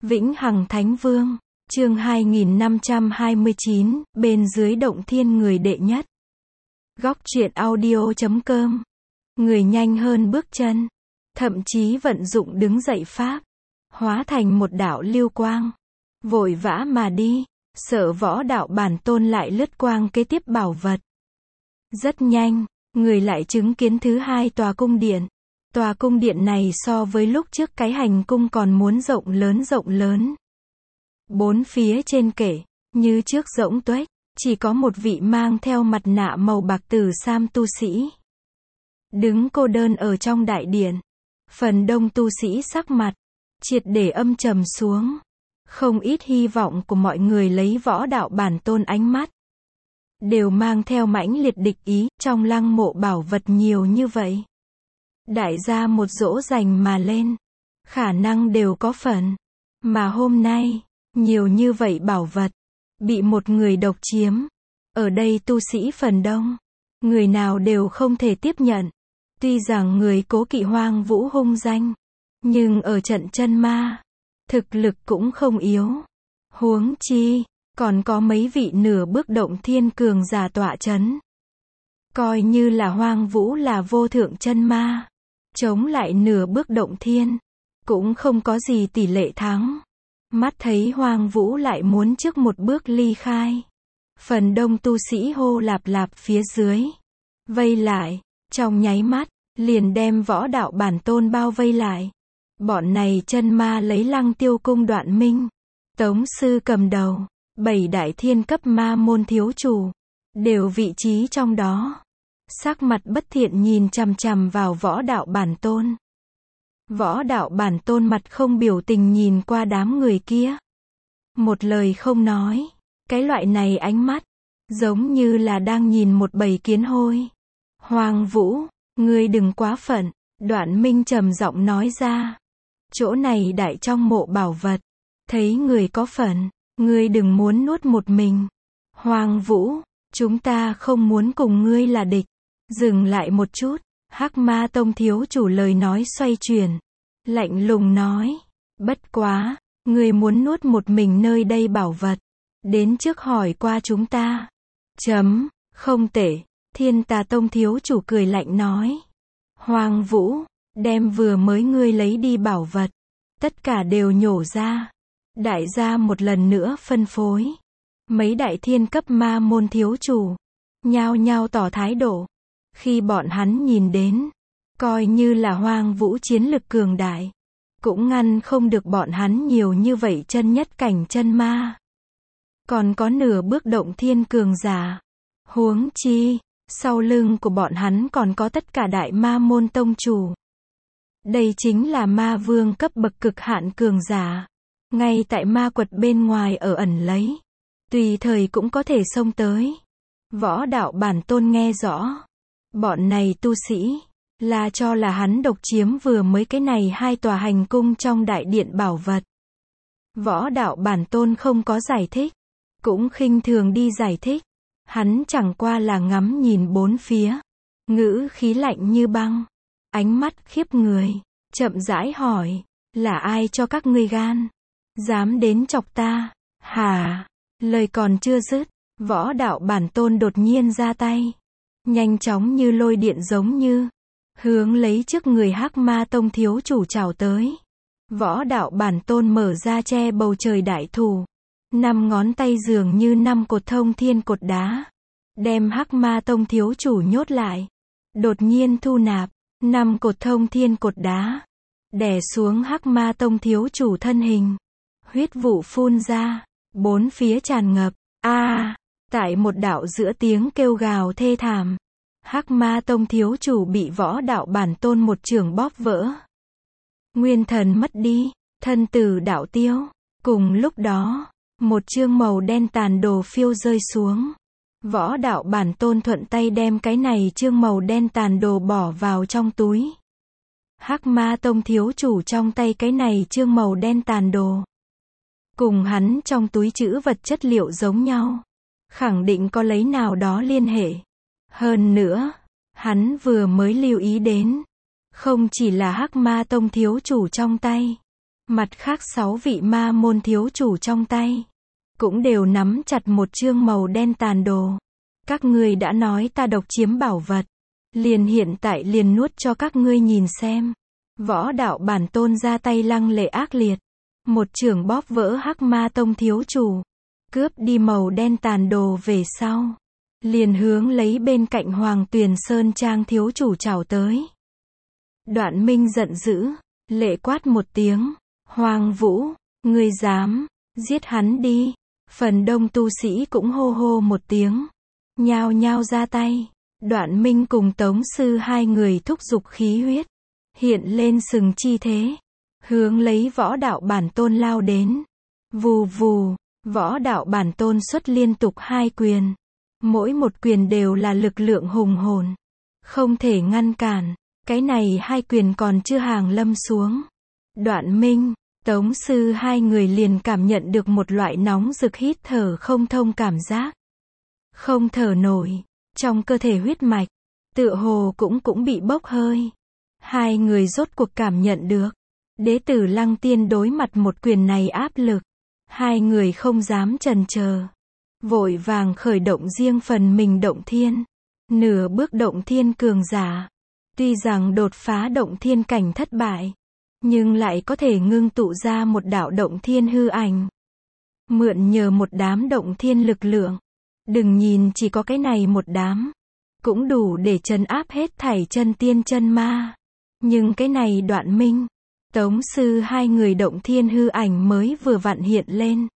Vĩnh Hằng Thánh Vương, chương 2529, bên dưới động thiên người đệ nhất. Góc truyện audio.com. Người nhanh hơn bước chân, thậm chí vận dụng đứng dậy pháp, hóa thành một đạo lưu quang, vội vã mà đi, sợ Võ Đạo Bản Tôn lại lướt quang kế tiếp bảo vật. Rất nhanh, người lại chứng kiến thứ hai tòa cung điện. Tòa cung điện này so với lúc trước cái hành cung còn muốn rộng lớn. Bốn phía trên kệ, như trước rỗng tuếch, chỉ có một vị mang theo mặt nạ màu bạc tử sam tu sĩ. Đứng cô đơn ở trong đại điện. Phần đông tu sĩ sắc mặt, triệt để âm trầm xuống. Không ít hy vọng của mọi người lấy Võ Đạo Bản Tôn ánh mắt. Đều mang theo mãnh liệt địch ý, trong lăng mộ bảo vật nhiều như vậy. Đại gia một dỗ dành mà lên, khả năng đều có phần. Mà hôm nay, nhiều như vậy bảo vật, bị một người độc chiếm. Ở đây tu sĩ phần đông, người nào đều không thể tiếp nhận. Tuy rằng người cố kỵ Hoang Vũ hung danh, nhưng ở trận chân ma, thực lực cũng không yếu. Huống chi, còn có mấy vị nửa bước động thiên cường giả tọa chấn. Coi như là Hoang Vũ là vô thượng chân ma, chống lại nửa bước động thiên, cũng không có gì tỷ lệ thắng. Mắt thấy Hoang Vũ lại muốn trước một bước ly khai. Phần đông tu sĩ hô lạp lạp phía dưới. Vây lại, trong nháy mắt, liền đem Võ Đạo Bản Tôn bao vây lại. Bọn này chân ma lấy Lăng Tiêu Cung Đoạn Minh, Tống Sư cầm đầu, 7 đại thiên cấp ma môn thiếu chủ, đều vị trí trong đó. Sắc mặt bất thiện nhìn chằm chằm vào Võ Đạo Bản Tôn. Võ Đạo Bản Tôn mặt không biểu tình nhìn qua đám người kia. Một lời không nói. Cái loại này ánh mắt, giống như là đang nhìn một bầy kiến hôi. Hoang Vũ, ngươi đừng quá phận, Đoạn Minh trầm giọng nói ra. Chỗ này đại trong mộ bảo vật, thấy người có phận, ngươi đừng muốn nuốt một mình. Hoang Vũ, chúng ta không muốn cùng ngươi là địch. Dừng lại một chút, Hắc Ma Tông thiếu chủ lời nói xoay chuyển, lạnh lùng nói, bất quá, ngươi muốn nuốt một mình nơi đây bảo vật, đến trước hỏi qua chúng ta. Không tệ. Thiên Tà Tông thiếu chủ cười lạnh nói, Hoang Vũ, đem vừa mới ngươi lấy đi bảo vật, tất cả đều nhổ ra. Đại gia một lần nữa phân phối. Mấy đại thiên cấp ma môn thiếu chủ, nhao nhao tỏ thái độ. Khi bọn hắn nhìn đến, coi như là Hoang Vũ chiến lực cường đại, cũng ngăn không được bọn hắn nhiều như vậy chân nhất cảnh chân ma. Còn có nửa bước động thiên cường giả. Huống chi, sau lưng của bọn hắn còn có tất cả đại ma môn tông chủ. Đây chính là ma vương cấp bậc cực hạn cường giả. Ngay tại ma quật bên ngoài ở ẩn lấy. Tùy thời cũng có thể xông tới. Võ Đạo Bản Tôn nghe rõ. Bọn này tu sĩ, là cho là hắn độc chiếm vừa mới cái này hai tòa hành cung trong đại điện bảo vật. Võ Đạo Bản Tôn không có giải thích, cũng khinh thường đi giải thích. Hắn chẳng qua là ngắm nhìn bốn phía, ngữ khí lạnh như băng, ánh mắt khiếp người, chậm rãi hỏi, là ai cho các ngươi gan, dám đến chọc ta, hả? Lời còn chưa dứt, Võ Đạo Bản Tôn đột nhiên ra tay, nhanh chóng như lôi điện giống như, hướng lấy trước người Hắc Ma Tông thiếu chủ chào tới. Võ Đạo Bản Tôn mở ra che bầu trời đại thủ, 5 ngón tay dường như 5 cột thông thiên cột đá, đem Hắc Ma Tông thiếu chủ nhốt lại. Đột nhiên thu nạp 5 cột thông thiên cột đá, đè xuống Hắc Ma Tông thiếu chủ thân hình. Huyết vụ phun ra, bốn phía tràn ngập. Tại một đạo giữa tiếng kêu gào thê thảm, Hắc Ma Tông thiếu chủ bị Võ Đạo Bản Tôn một chưởng bóp vỡ. Nguyên thần mất đi, thân tử đạo tiêu. Cùng lúc đó, một chương màu đen tàn đồ phiêu rơi xuống. Võ Đạo Bản Tôn thuận tay đem cái này chương màu đen tàn đồ bỏ vào trong túi. Hắc Ma Tông thiếu chủ trong tay cái này chương màu đen tàn đồ, cùng hắn trong túi trữ vật chất liệu giống nhau, khẳng định có lấy nào đó liên hệ. Hơn nữa, hắn vừa mới lưu ý đến, không chỉ là Hắc Ma Tông thiếu chủ trong tay, Mặt khác 6 vị ma môn thiếu chủ trong tay cũng đều nắm chặt một chương màu đen tàn đồ. Các ngươi đã nói ta độc chiếm bảo vật, liền hiện tại liền nuốt cho các ngươi nhìn xem. Võ đạo bản tôn ra tay lăng lệ ác liệt, một chưởng bóp vỡ Hắc Ma Tông thiếu chủ, cướp đi màu đen tàn đồ về sau, liền hướng lấy bên cạnh Hoàng Tuyền Sơn Trang thiếu chủ chào tới. Đoạn Minh giận dữ, lệ quát một tiếng, Hoàng Vũ, ngươi dám, giết hắn đi. Phần đông tu sĩ cũng hô hô một tiếng, nhao nhao ra tay. Đoạn Minh cùng Tống Sư hai người thúc giục khí huyết, hiện lên sừng chi thế, hướng lấy võ đạo bản tôn lao đến. Vù vù, võ đạo bản tôn xuất liên tục 2 quyền, mỗi một quyền đều là lực lượng hùng hồn, không thể ngăn cản. Cái này 2 quyền còn chưa hàng lâm xuống, Đoạn Minh, Tống Sư hai người liền cảm nhận được một loại nóng rực hít thở không thông cảm giác, không thở nổi. Trong cơ thể huyết mạch, tựa hồ cũng bị bốc hơi. Hai người rốt cuộc cảm nhận được, Đế tử Lăng Tiên đối mặt một quyền này áp lực. Hai người không dám chần chờ, vội vàng khởi động riêng phần mình động thiên. Nửa bước động thiên cường giả, tuy rằng đột phá động thiên cảnh thất bại, nhưng lại có thể ngưng tụ ra một đạo động thiên hư ảnh. Mượn nhờ một đám động thiên lực lượng, đừng nhìn chỉ có cái này một đám, cũng đủ để trấn áp hết thảy chân tiên chân ma. Nhưng cái này Đoạn Minh, Tống Sư hai người động thiên hư ảnh mới vừa vặn hiện lên,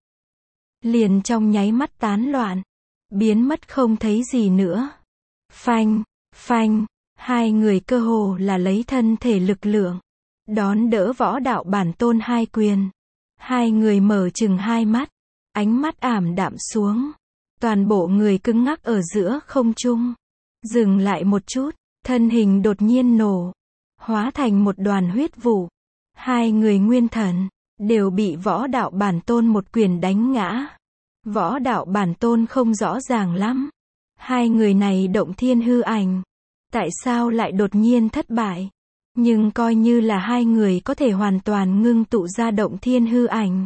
liền trong nháy mắt tán loạn, biến mất không thấy gì nữa. Phanh, phanh, hai người cơ hồ là lấy thân thể lực lượng đón đỡ võ đạo bản tôn 2 quyền. Hai người mở chừng 2 mắt, ánh mắt ảm đạm xuống, toàn bộ người cứng ngắc ở giữa không trung. Dừng lại một chút, thân hình đột nhiên nổ, hóa thành một đoàn huyết vụ. Hai người nguyên thần đều bị võ đạo bản tôn một quyền đánh ngã. Võ đạo bản tôn không rõ ràng lắm, hai người này động thiên hư ảnh, tại sao lại đột nhiên thất bại? Nhưng coi như là hai người có thể hoàn toàn ngưng tụ ra động thiên hư ảnh,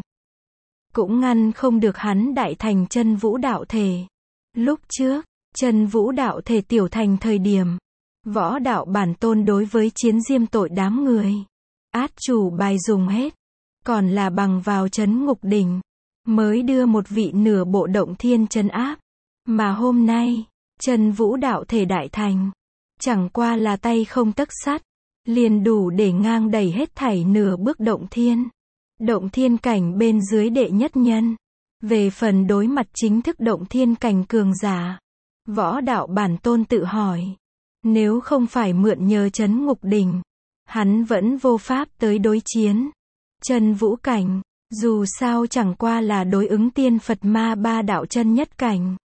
cũng ngăn không được hắn đại thành chân vũ đạo thể. Lúc trước, chân vũ đạo thể tiểu thành thời điểm, võ đạo bản tôn đối với chiến diêm tội đám người, át chủ bài dùng hết, còn là bằng vào trấn ngục đỉnh, mới đưa một vị nửa bộ động thiên trấn áp. Mà hôm nay, chân vũ đạo thể đại thành, chẳng qua là tay không tấc sắt, liền đủ để ngang đẩy hết thảy nửa bước động thiên. Động thiên cảnh bên dưới đệ nhất nhân. Về phần đối mặt chính thức động thiên cảnh cường giả, võ đạo bản tôn tự hỏi, nếu không phải mượn nhờ trấn ngục đỉnh, hắn vẫn vô pháp tới đối chiến. Chân vũ cảnh, dù sao chẳng qua là đối ứng tiên Phật ma 3 đạo chân nhất cảnh,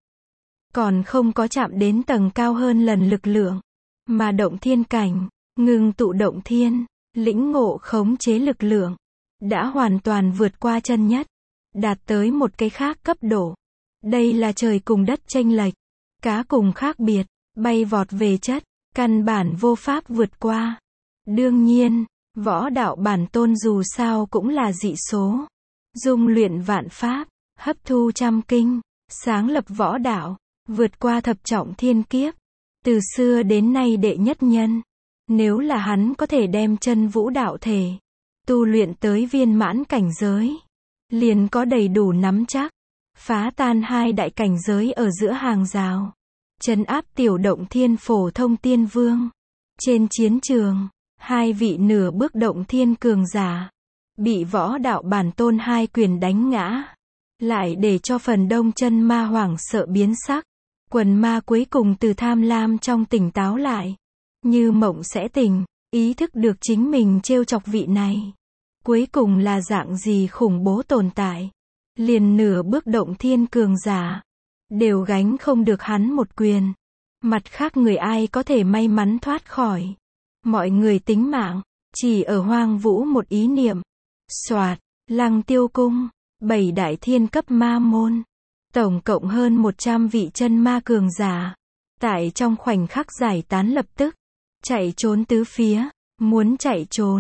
còn không có chạm đến tầng cao hơn lần lực lượng. Mà động thiên cảnh, ngưng tụ động thiên, lĩnh ngộ khống chế lực lượng, đã hoàn toàn vượt qua chân nhất, đạt tới một cái khác cấp độ. Đây là trời cùng đất chênh lệch, cá cùng khác biệt, bay vọt về chất, căn bản vô pháp vượt qua. Đương nhiên, võ đạo bản tôn dù sao cũng là dị số, dung luyện vạn pháp, hấp thu trăm kinh, sáng lập võ đạo, vượt qua thập trọng thiên kiếp, từ xưa đến nay đệ nhất nhân. Nếu là hắn có thể đem chân vũ đạo thể tu luyện tới viên mãn cảnh giới, liền có đầy đủ nắm chắc phá tan 2 đại cảnh giới ở giữa hàng rào, trấn áp tiểu động thiên phổ thông tiên vương. Trên chiến trường, 2 vị nửa bước động thiên cường giả bị võ đạo bản tôn 2 quyền đánh ngã, lại để cho phần đông chân ma hoảng sợ biến sắc. Quần ma cuối cùng từ tham lam trong tỉnh táo lại, như mộng sẽ tỉnh, ý thức được chính mình trêu chọc vị này cuối cùng là dạng gì khủng bố tồn tại, liền nửa bước động thiên cường giả đều gánh không được hắn một quyền. Mặt khác người ai có thể may mắn thoát khỏi, mọi người tính mạng chỉ ở Hoang Vũ một ý niệm. Soạt, Lăng Tiêu cung, 7 đại thiên cấp ma môn, tổng cộng hơn 100 vị chân ma cường giả, tại trong khoảnh khắc giải tán lập tức chạy trốn tứ phía. Muốn chạy trốn,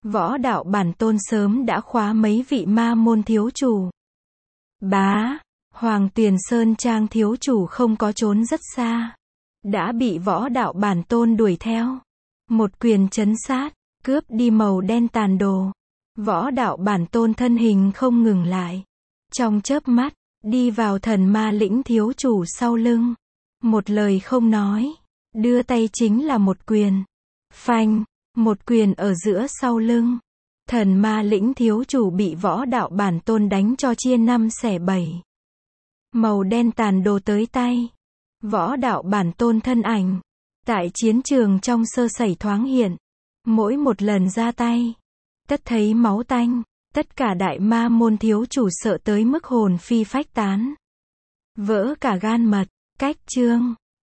Võ đạo bản tôn sớm đã khóa mấy vị ma môn thiếu chủ. Bá, Hoàng Tuyền Sơn Trang thiếu chủ không có trốn rất xa. Đã bị võ đạo bản tôn đuổi theo. Một quyền chấn sát, cướp đi màu đen tàn đồ. Võ đạo bản tôn thân hình không ngừng lại. Trong chớp mắt, đi vào thần ma lĩnh thiếu chủ sau lưng. Một lời không nói, đưa tay chính là một quyền. Phanh, một quyền ở giữa sau lưng. Thần ma lĩnh thiếu chủ bị võ đạo bản tôn đánh cho chia 5 xẻ 7. Màu đen tàn đồ tới tay. Võ đạo bản tôn thân ảnh. Tại chiến trường trong sơ sẩy thoáng hiện. Mỗi một lần ra tay. Tất thấy máu tanh. Tất cả đại ma môn thiếu chủ sợ tới mức hồn phi phách tán. Vỡ cả gan mật. Cách chương.